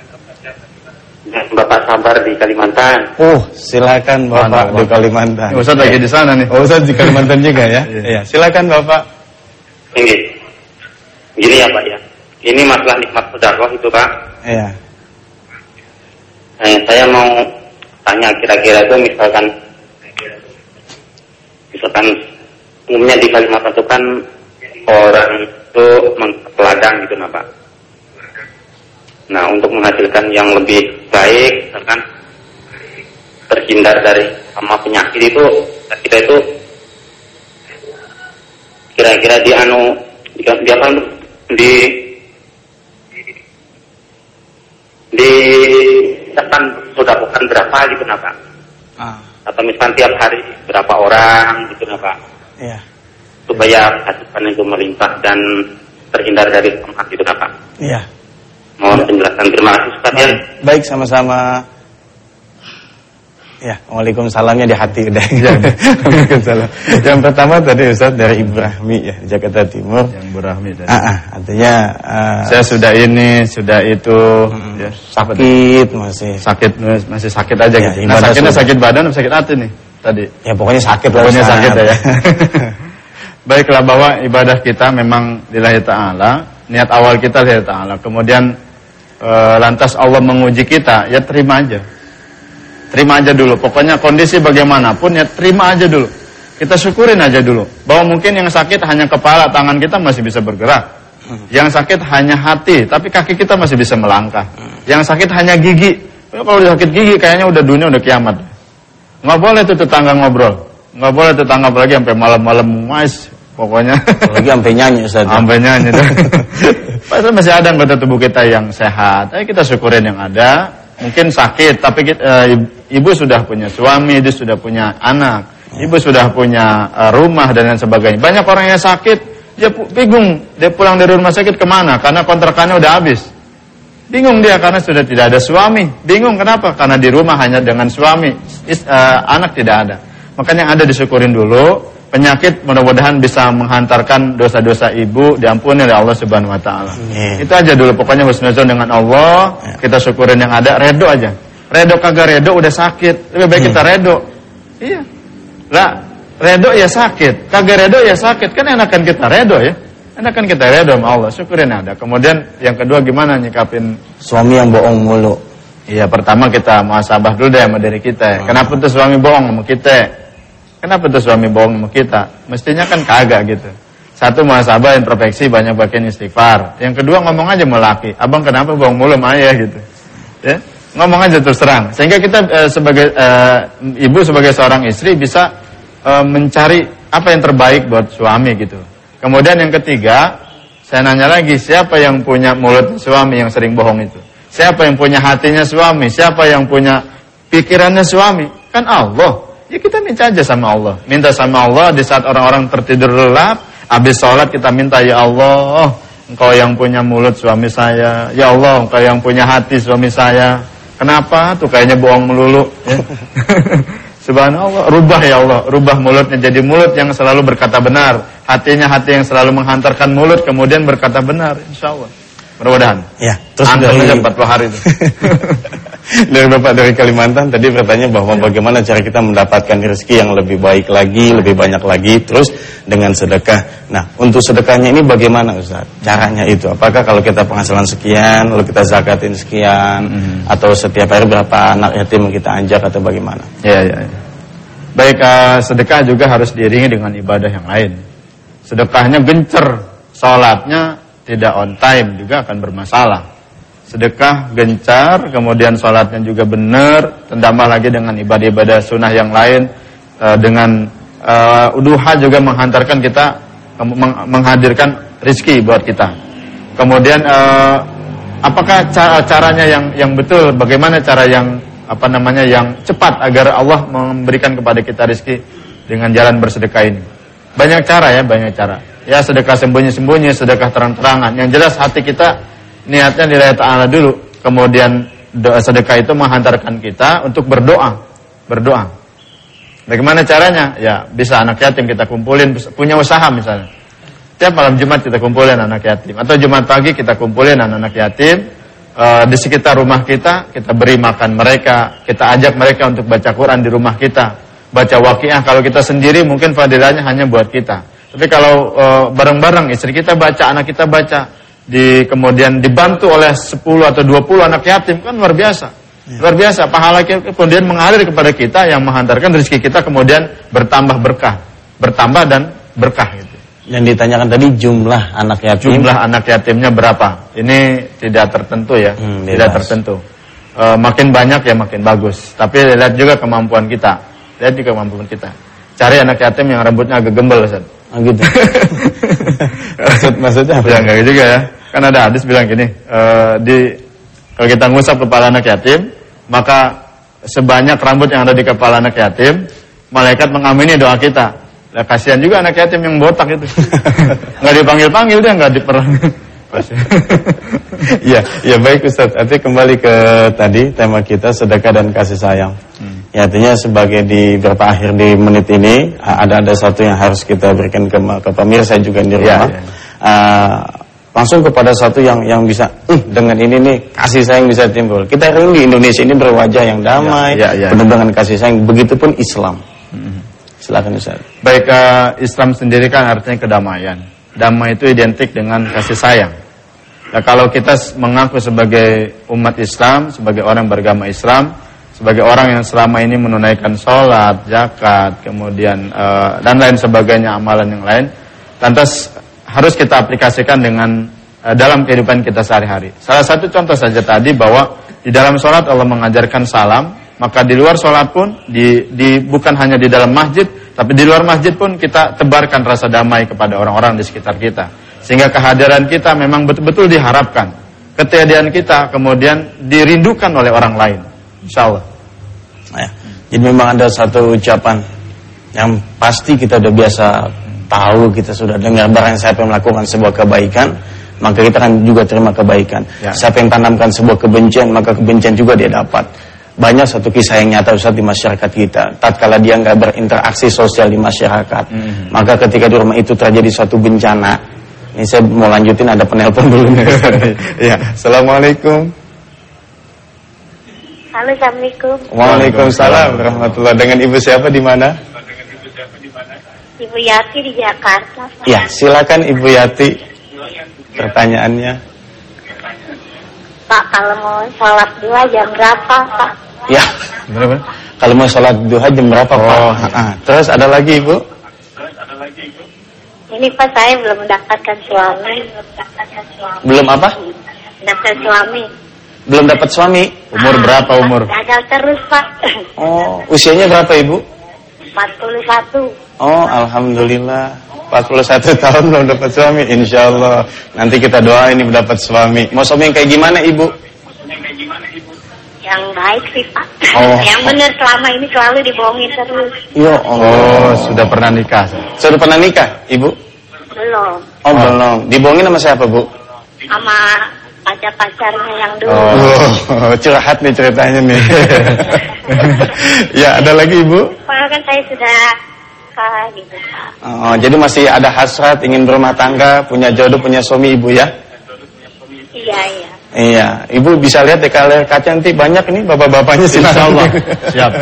Bapak Sabar di Kalimantan. Oh, silakan Bapak di Kalimantan. Ustaz lagi di sana nih. Oh, Ustaz di Kalimantan juga ya? Iya, silakan Bapak. Ini, gini ya Pak ya. Ini masalah nikmat sedekah itu Pak. Iya. Eh, saya mau tanya kira-kira itu misalkan, misalkan umumnya di Kalimantan itu kan orang itu mengladang gitu nah Pak. Nah, untuk menghasilkan yang lebih baik, misalkan terhindar dari sama penyakit itu, kita itu kira-kira di anu, dia kan di di misalkan sudah bukan berapa gitu nah Pak. Ah. Atau misalkan tiap hari berapa orang gitu nah Pak. Iya. Supaya hasilkan itu melimpah dan terhindar dari penyakit gitu nah Pak. Iya. Mohon penjelasan. Terima kasih Ustaz ya. Baik, sama-sama. Ya, waalaikumsalamnya di hati udah. Waalaikumsalam. Yang pertama tadi Ustaz dari Ibu Rahmi ya, Jakarta Timur. Yang Ibu Rahmi tadi. Ah, ah, artinya uh, saya sudah ini, sudah itu, hmm, ya, sakit masih. Sakit masih sakit aja ya, gitu. Nah, sakitnya sudah. Sakit badan atau sakit hati nih tadi? Ya pokoknya sakit lah. Pokoknya sakit ya. Baiklah, bahwa ibadah kita memang lillahi ta'ala, niat awal kita lillahi ta'ala. Kemudian e, lantas Allah menguji kita, ya terima aja. Terima aja dulu. Pokoknya kondisi bagaimanapun ya terima aja dulu. Kita syukurin aja dulu. Bahwa mungkin yang sakit hanya kepala, tangan kita masih bisa bergerak. Hmm. Yang sakit hanya hati, tapi kaki kita masih bisa melangkah. Hmm. Yang sakit hanya gigi. Ya, kalau udah sakit gigi kayaknya udah dunia udah kiamat. Nggak boleh tuh tetangga ngobrol. Nggak boleh tetangga apalagi sampai malam-malam mas. Pokoknya. Lagi sampai nyanyi Ustaz. Sampai nyanyi. Padahal masih ada anggota tubuh kita yang sehat. Ayo kita syukurin yang ada. Mungkin sakit, tapi kita, e, ibu sudah punya suami, dia sudah punya anak, ibu sudah punya e, rumah dan lain sebagainya. Banyak orang yang sakit, dia bingung, dia pulang dari rumah sakit kemana? Karena kontrakannya udah habis. Bingung dia karena sudah tidak ada suami. Bingung kenapa? Karena di rumah hanya dengan suami, is, e, anak tidak ada. Makanya yang ada disyukurin dulu. Penyakit mudah-mudahan bisa menghantarkan dosa-dosa ibu diampuni oleh Allah Subhanahu wa taala. Itu aja dulu, pokoknya husnuzon dengan Allah, ya. Kita syukurin yang ada, redo aja. Redo kagak redo udah sakit. Lebih baik ya. Kita redo. Iya. Lah, redo ya sakit, kagak redo ya sakit. Kan enakan kita redo ya. Enakan kita redo sama Allah, syukurin ada. Kemudian yang kedua gimana nyikapin suami yang bohong mulu? Iya, pertama kita muhasabah dulu deh sama diri kita. Oh. Kenapa tuh suami bohong sama kita? Kenapa tuh suami bohong sama kita? Mestinya kan kagak gitu. Satu muhasabah, introspeksi, banyak bagian istighfar. Yang kedua ngomong aja sama laki, abang kenapa bohong mulu sama ayah gitu. Ya, ngomong aja terus terang. Sehingga kita e, sebagai e, ibu sebagai seorang istri bisa e, mencari apa yang terbaik buat suami gitu. Kemudian yang ketiga, saya nanya lagi, siapa yang punya mulut suami yang sering bohong itu? Siapa yang punya hatinya suami? Siapa yang punya pikirannya suami? Kan Allah. Ya kita minta aja sama Allah. Minta sama Allah di saat orang-orang tertidur lelap, habis sholat kita minta, ya Allah, Engkau yang punya mulut suami saya. Ya Allah, Engkau yang punya hati suami saya. Kenapa? Tuh kayaknya bohong melulu. Ya. Subhanallah, rubah ya Allah. Rubah mulutnya jadi mulut yang selalu berkata benar. Hatinya hati yang selalu menghantarkan mulut kemudian berkata benar. Insya Allah. Mudah-mudahan. Ya, terus dari empat puluh hari itu. Dari Bapak dari Kalimantan tadi bertanya bahwa ya. Bagaimana cara kita mendapatkan rezeki yang lebih baik lagi, lebih banyak lagi, terus dengan sedekah. Nah, untuk sedekahnya ini bagaimana Ustaz? Caranya itu, apakah kalau kita penghasilan sekian, lalu kita zakatin sekian, hmm. atau setiap hari berapa anak yatim kita ajak atau bagaimana? Ya, ya, ya. Baik, uh, sedekah juga harus diiringi dengan ibadah yang lain. Sedekahnya gencer, sholatnya tidak on time juga akan bermasalah. Sedekah gencar, kemudian sholatnya juga benar, tambah lagi dengan ibadah-ibadah sunnah yang lain, e, dengan e, duha juga menghantarkan kita meng- menghadirkan rezeki buat kita. Kemudian uh, apakah cara caranya yang yang betul? Bagaimana cara yang apa namanya yang cepat agar Allah memberikan kepada kita rezeki dengan jalan bersedekah ini? Banyak cara ya, banyak cara. Ya sedekah sembunyi-sembunyi, sedekah terang-terangan. Yang jelas hati kita niatnya lillahi ta'ala dulu. Kemudian doa sedekah itu menghantarkan kita untuk berdoa, berdoa. Bagaimana caranya? Ya bisa anak yatim kita kumpulin, punya usaha misalnya. Tiap malam Jumat kita kumpulin anak yatim, atau Jumat pagi kita kumpulin anak-anak yatim e, di sekitar rumah kita, kita beri makan mereka, kita ajak mereka untuk baca Quran di rumah kita, baca waqiah. Kalau kita sendiri mungkin fadilahnya hanya buat kita. Tapi kalau e, bareng-bareng istri kita baca, anak kita baca, di kemudian dibantu oleh sepuluh atau dua puluh anak yatim, kan luar biasa. Ya. Luar biasa, pahala kemudian mengalir kepada kita yang menghantarkan rezeki kita kemudian bertambah berkah, bertambah dan berkah gitu. Yang ditanyakan tadi jumlah anak yatim. Jumlah anak yatimnya berapa? Ini tidak tertentu ya, hmm, tidak tertentu. E, makin banyak ya makin bagus. Tapi lihat juga kemampuan kita, lihat juga kemampuan kita. Cari anak yatim yang rambutnya agak gembel, Ustaz. Oh gitu. Maksud, maksudnya apa? Ya enggak juga ya. Kan ada hadis bilang gini, e, di kalau kita ngusap kepala anak yatim, maka sebanyak rambut yang ada di kepala anak yatim, malaikat mengamini doa kita. Lah kasihan juga anak yatim yang botak itu. Enggak dipanggil-panggil dia, enggak diper. Iya, ya baik Ustaz. Artinya kembali ke tadi tema kita sedekah dan kasih sayang. Hmm. Ya artinya sebagai di beberapa akhir di menit ini ada ada satu yang harus kita berikan ke, ke pemirsa juga di rumah. Ya, ya. Uh, langsung kepada satu yang yang bisa uh, dengan ini nih kasih sayang bisa timbul. Kita hari ini di Indonesia ini berwajah yang damai, ya, ya, ya. penuh dengan kasih sayang. Begitupun Islam. Hmm. Silakan Ustaz. Baik, uh, Islam sendiri kan artinya kedamaian. Damai itu identik dengan kasih sayang. Nah, kalau kita mengaku sebagai umat Islam, sebagai orang beragama Islam, sebagai orang yang selama ini menunaikan sholat, zakat, kemudian uh, dan lain sebagainya amalan yang lain, lantas harus kita aplikasikan dengan uh, dalam kehidupan kita sehari-hari. Salah satu contoh saja tadi bahwa di dalam sholat Allah mengajarkan salam. Maka di luar sholat pun, di, di, bukan hanya di dalam masjid, tapi di luar masjid pun kita tebarkan rasa damai kepada orang-orang di sekitar kita. Sehingga kehadiran kita memang betul-betul diharapkan. Ketiadaan kita kemudian dirindukan oleh orang lain. Insya Allah. Ya. Jadi memang ada satu ucapan yang pasti kita udah biasa tahu, kita sudah dengar. Barang siapa yang melakukan sebuah kebaikan, maka kita akan juga terima kebaikan. Ya. Siapa yang tanamkan sebuah kebencian, maka kebencian juga dia dapat. Banyak satu kisah yang nyata Ustaz di masyarakat kita. Tatkala dia nggak berinteraksi sosial di masyarakat, mm-hmm. maka ketika di rumah itu terjadi suatu bencana. Ini saya mau lanjutin, ada penelpon dulu nih. Ya, assalamualaikum. Halo, assalamualaikum. Waalaikumsalam warahmatullahi. Dengan ibu siapa di mana? Ibu Yati di Jakarta. Pak. Ya, silakan Ibu Yati. Pertanyaannya. Pak, kalau mau sholat duha jam berapa, Pak? Ya, berapa? Kalau mau sholat duha jam berapa, oh, Pak? Ah, terus ada lagi, Ibu? Ini Pak, saya belum mendapatkan suami. Belum apa? Mendapatkan suami. Belum dapat suami? Umur ah, berapa umur? Gagal terus, Pak. Oh, usianya berapa, Ibu? empat puluh satu. Oh, alhamdulillah. empat puluh satu tahun belum dapat suami. Insya Allah nanti kita doain ini mendapat suami. Mau suami yang kayak gimana, Ibu? Yang baik sih, Pak. Oh. Yang benar selama ini selalu dibohongin terus. Yo, oh, oh, sudah pernah nikah? Sudah pernah nikah, Ibu? Belum. Oh, belum. Dibohongin sama siapa, Bu? Sama pacar-pacarnya yang dulu. Oh, curhat nih ceritanya nih. Ya, ada lagi, Ibu? Padahal kan saya sudah gitu. Oh, jadi masih ada hasrat ingin berumah tangga, punya jodoh, punya suami, Ibu ya? Iya, iya. Iya, Ibu bisa lihat di layar kaca nanti banyak nih bapak-bapaknya sih. Insya Allah. Siap.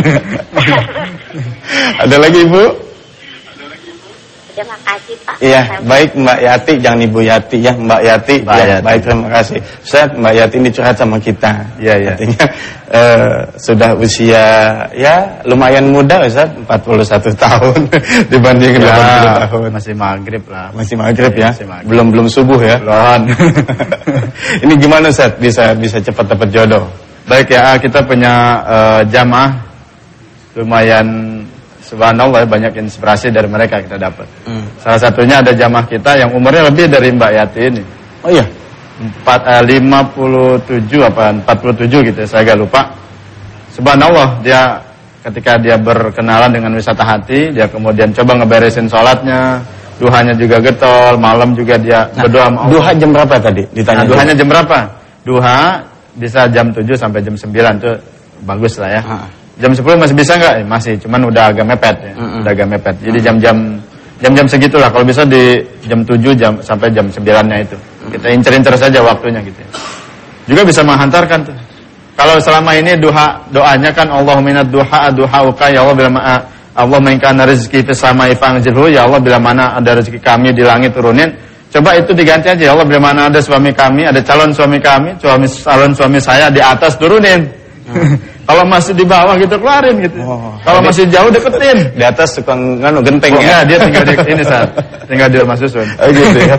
Ada lagi, Ibu? Terima kasih, Pak. Iya, baik Mbak Yati, jangan Ibu Yati ya, Mbak Yati. Mbak ya, Yati. Baik, terima kasih. Ustaz, Mbak Yati ini curhat sama kita. Iya, iya. Artinya uh, sudah usia ya lumayan muda, Ustaz, empat puluh satu tahun dibanding ya, delapan puluh tahun. Masih maghrib lah. Masih maghrib ya. Masih maghrib. Belum belum subuh ya. Belum. Ini gimana, Ustaz? Bisa bisa cepat dapat jodoh? Baik ya, kita punya uh, jamaah lumayan subhanallah banyak inspirasi dari mereka kita dapat. Hmm. Salah satunya ada jamaah kita yang umurnya lebih dari Mbak Yati ini. Oh iya. Empat lima puluh tujuh apa empat puluh tujuh gitu ya, saya agak lupa. Subhanallah, dia ketika dia berkenalan dengan wisata hati, dia kemudian coba ngeberesin sholatnya, duhanya juga getol, malam juga dia nah, berdoa sama Allah. Duha jam berapa tadi? Ditanya. Nah, duhanya jam berapa? Duha bisa jam tujuh sampai jam sembilan tuh bagus lah ya. Ha. Jam sepuluh masih bisa nggak? Eh, masih, cuman udah agak mepet ya. Mm-hmm. Udah agak mepet. Jadi jam-jam jam-jam segitulah, kalau bisa di jam tujuh jam sampai jam sembilan-nya itu. Kita incer-incer saja waktunya gitu ya. Juga bisa menghantarkan tuh. Kalau selama ini duha doanya kan Allahumma inad duha duhauka ya Allah bila ma Allah mainkan rezeki fis samai fa'anzilhu, ya Allah bila mana ada rezeki kami di langit turunin. Coba itu diganti aja, ya Allah bila mana ada suami kami, ada calon suami kami, suami calon suami saya di atas turunin. Hmm. Kalau masih di bawah gitu keluarin gitu. Oh, kalau masih jauh deketin. Di atas tukang nganu genteng oh, ya. ya. Dia tinggal di ini saat tinggal di rumah susun. Oh gitu ya.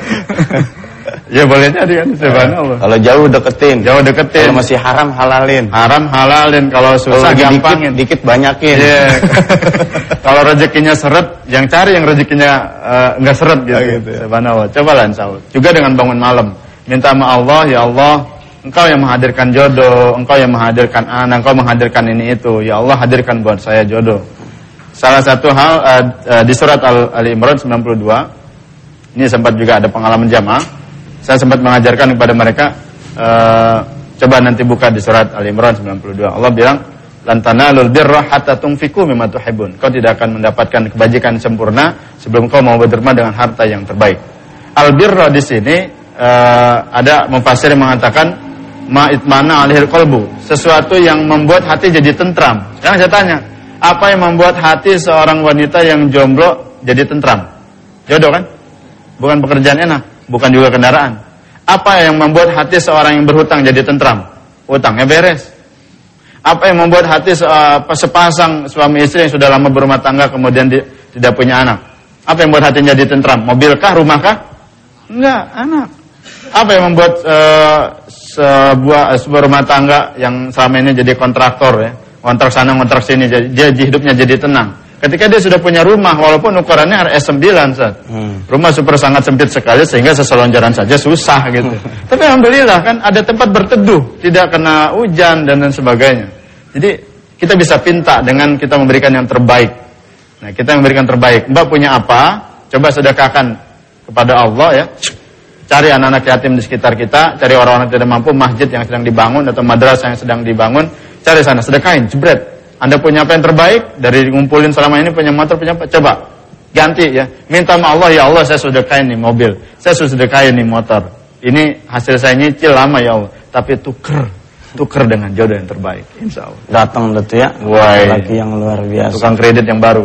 Ya boleh jadi kan, subhanallah. Kalau jauh deketin. Jauh deketin. Kalau masih haram halalin. Haram halalin, kalau susah kalo gampangin. Dikit, dikit banyakin. Iya. Yeah. Kalau rezekinya seret, yang cari yang rezekinya enggak uh, seret gitu. Oh, gitu ya. Subhanallah. Cobalah insyaallah. Juga dengan bangun malam, minta sama Allah, ya Allah, Engkau yang menghadirkan jodoh, Engkau yang menghadirkan anak, Engkau menghadirkan ini itu. Ya Allah, hadirkan buat saya jodoh. Salah satu hal uh, uh, di surat Al-Imran sembilan puluh dua, ini sempat juga ada pengalaman jamaah. Saya sempat mengajarkan kepada mereka, uh, coba nanti buka di surat Al-Imran sembilan puluh dua. Allah bilang, lan tanalul birra hatta tunfiqu mimma tuhibbun. Kau tidak akan mendapatkan kebajikan sempurna sebelum kau mau berderma dengan harta yang terbaik. Al-birra di sini uh, ada mufassir yang mengatakan ma itmana alihil qalbu, sesuatu yang membuat hati jadi tentram. Sekarang saya tanya, apa yang membuat hati seorang wanita yang jomblo jadi tentram? Jodoh kan? Bukan pekerjaan enak, bukan juga kendaraan. Apa yang membuat hati seorang yang berhutang jadi tentram? Utangnya beres. Apa yang membuat hati sepasang suami istri yang sudah lama berumah tangga kemudian di, tidak punya anak? Apa yang membuat hatinya jadi tentram? Mobilkah, rumahkah? Enggak, anak. Apa yang membuat uh, sebuah sebuah rumah tangga yang selama ini jadi kontraktor ya, kontrak sana kontrak sini, dia hidupnya jadi tenang? Ketika dia sudah punya rumah, walaupun ukurannya R S sembilan, hmm. rumah super sangat sempit sekali sehingga seselonjoran saja susah gitu. Hmm. Tapi alhamdulillah kan ada tempat berteduh, tidak kena hujan dan lain sebagainya. Jadi kita bisa pinta dengan kita memberikan yang terbaik. Nah, kita memberikan terbaik. Mbak punya apa? Coba sedekahkan kepada Allah ya. Cari anak-anak yatim di sekitar kita, cari orang-orang yang tidak mampu, masjid yang sedang dibangun atau madrasah yang sedang dibangun, cari sana, sedekahin, jebret. Anda punya apa yang terbaik dari ngumpulin selama ini, punya motor, punya apa? Coba ganti ya. Minta sama Allah, ya Allah saya sedekahin nih mobil, saya sedekahin nih motor. Ini hasil saya nyicil lama ya Allah, tapi tuker, tuker dengan jodoh yang terbaik, insya Allah. Datang itu ya, lagi yang luar biasa. Tukang kredit yang baru.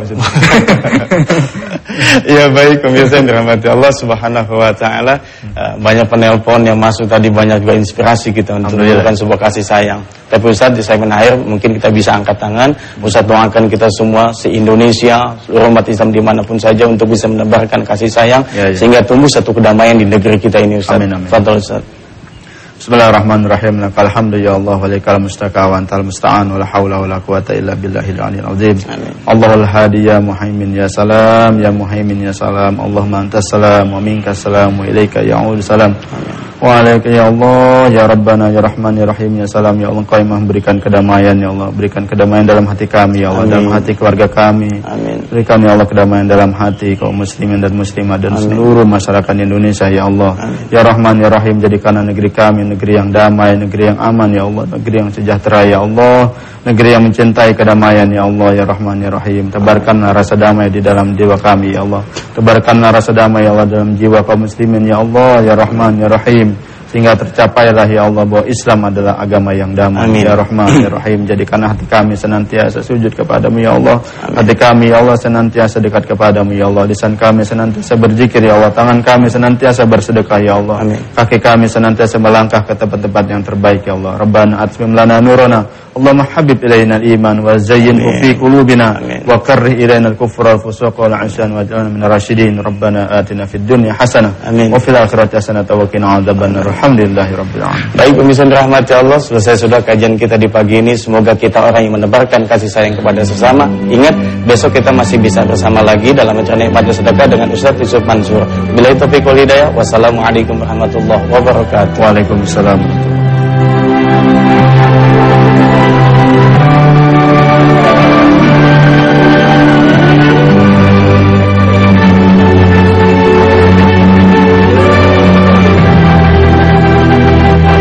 Ya baik pemirsa yang dirahmati Allah Subhanahu wa taala. Uh, banyak penelpon yang masuk tadi, banyak juga inspirasi kita untuk menunjukkan sebuah kasih sayang. Tapi Ustaz di segmen akhir mungkin kita bisa angkat tangan, Ustaz doakan kita semua se-Indonesia, seluruh umat Islam dimanapun saja untuk bisa menebarkan kasih sayang ya, ya. Sehingga tumbuh satu kedamaian di negeri kita ini Ustaz. Amin, amin. Fadhol Ustaz. Bismillahirrahmanirrahim. Lakal hamdu ya Allah wa lakal mustaka wa antal musta'an wa la haula wa la quwata illa billahil aliyyil azim. Allahul hadi ya muhaimin ya salam ya muhaimin ya salam. Allahumma antas salam wa minkas salam wa ilaika ya'ud salam. Wa alaika ya Allah ya Rabbana ya Rahman ya Rahim ya salam ya Allah. Engkau yang memberikan kedamaian ya Allah, berikan kedamaian dalam hati kami ya Allah, amin. Dalam hati keluarga kami. Amin. Berikan ya Allah kedamaian dalam hati kaum muslimin dan muslimat dan amin. Seluruh masyarakat Indonesia ya Allah. Amin. Ya Rahman ya Rahim, jadikanlah negeri kami negeri yang damai, negeri yang aman ya Allah, negeri yang sejahtera ya Allah, negeri yang mencintai kedamaian ya Allah ya Rahman ya Rahim. Tebarkanlah rasa damai di dalam jiwa kami ya Allah. Tebarkanlah rasa damai ya Allah dalam jiwa kaum muslimin ya Allah ya Rahman ya Rahim, sehingga tercapailah ya Allah bahwa Islam adalah agama yang damai. Amin. Ya Rahman ya Rahim, jadikanlah hati kami senantiasa sujud kepadamu ya Allah. Amin. Hati kami ya Allah senantiasa dekat kepadamu ya Allah. Lisan kami senantiasa berzikir ya Allah. Tangan kami senantiasa bersedekah ya Allah. Amin. Kaki kami senantiasa melangkah ke tempat-tempat yang terbaik ya Allah. Rabbana atmim lana nurana, Allahumma habib ilaina al-iman wa zayyinhu fi qulubina wa karrih ilaina al-kufra wal fusuqa wal 'isyan waj'alna minal rasyidin. Rabbana atina fid dunya hasanah wa fil akhirati hasanah wa qina adzabannar. Alhamdulillahirabbil alamin. Baik pemirsa dirahmati Allah, selesai sudah kajian kita di pagi ini. Semoga kita orang yang menebarkan kasih sayang kepada sesama. Ingat, besok kita masih bisa bersama lagi dalam acara Nikmat Sedekah dengan Ustaz Yusuf Mansur. Billahi taufiq wal hidayah. Wassalamualaikum warahmatullahi wabarakatuh. Waalaikumsalam.